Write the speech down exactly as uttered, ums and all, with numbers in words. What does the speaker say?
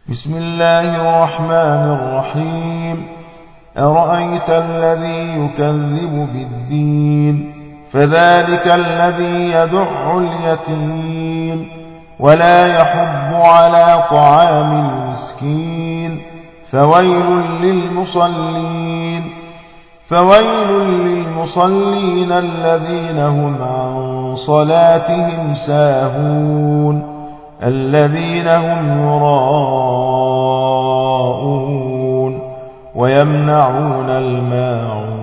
بسم الله الرحمن الرحيم أرأيت الذي يكذب بالدين فذلك الذي يدع اليتيم ولا يحض على طعام المسكين فويل للمصلين فويل للمصلين الذين هم عن صلاتهم ساهون الذين هم يراءون ويمنعون الماعون